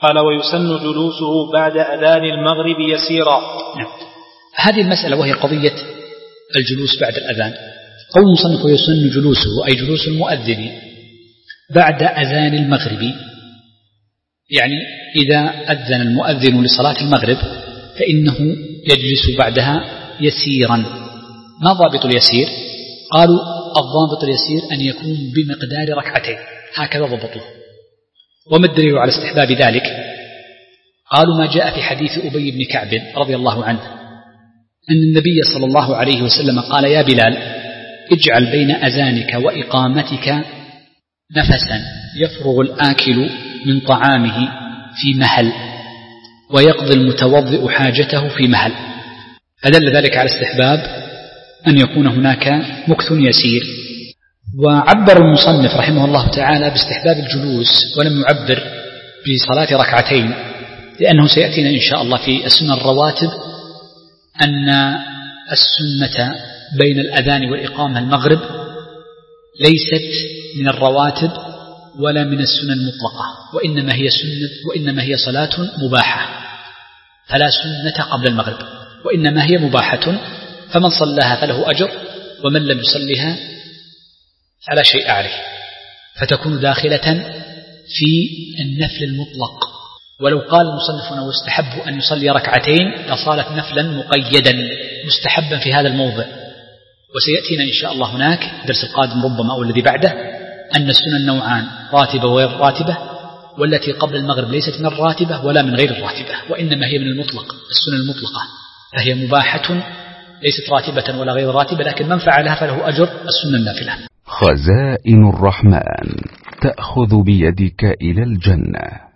قال ويسن جلوسه بعد أذان المغرب يسيرا. نعم. هذه المسألة وهي قضية الجلوس بعد الأذان. قول المصنف ويسن جلوسه أي جلوس المؤذن بعد أذان المغرب، يعني إذا أذن المؤذن لصلاة المغرب فإنه يجلس بعدها يسيرا. ما ضابط اليسير؟ قالوا الضابط اليسير أن يكون بمقدار ركعتين، هكذا ضبطوه. وما الدليل على استحباب ذلك؟ قالوا ما جاء في حديث أبي بن كعب رضي الله عنه أن النبي صلى الله عليه وسلم قال يا بلال اجعل بين أذانك وإقامتك نفسا يفرغ الآكل من طعامه في مهل ويقضي المتوضئ حاجته في مهل. فدل ذلك على استحباب أن يكون هناك مكث يسير. وعبر المصنف رحمه الله تعالى باستحباب الجلوس ولم يعبر بصلاة ركعتين، لأنه سيأتينا إن شاء الله في السنن الرواتب أن السنة بين الأذان والإقامة المغرب ليست من الرواتب ولا من السنن المطلقة، وإنما هي صلاة مباحة، فلا سنة قبل المغرب، وإنما هي مباحة، فمن صلاها فله أجر ومن لم يصلها فلا شيء عليه، فتكون داخلة في النفل المطلق. ولو قال المصنف أنه يستحب أن يصلي ركعتين لصارت نفلا مقيدا مستحبا في هذا الموضع. وسيأتينا إن شاء الله هناك درس القادم ربما أو الذي بعده أن السنن نوعان، راتبة وغير راتبة، والتي قبل المغرب ليست من الراتبة ولا من غير الراتبة، وإنما هي من المطلق، السنن المطلقة، فهي مباحة ليست راتبة ولا غير راتبة، لكن من فعلها فله أجر السنة النافلة. خزائن الرحمن تأخذ بيدك إلى الجنة.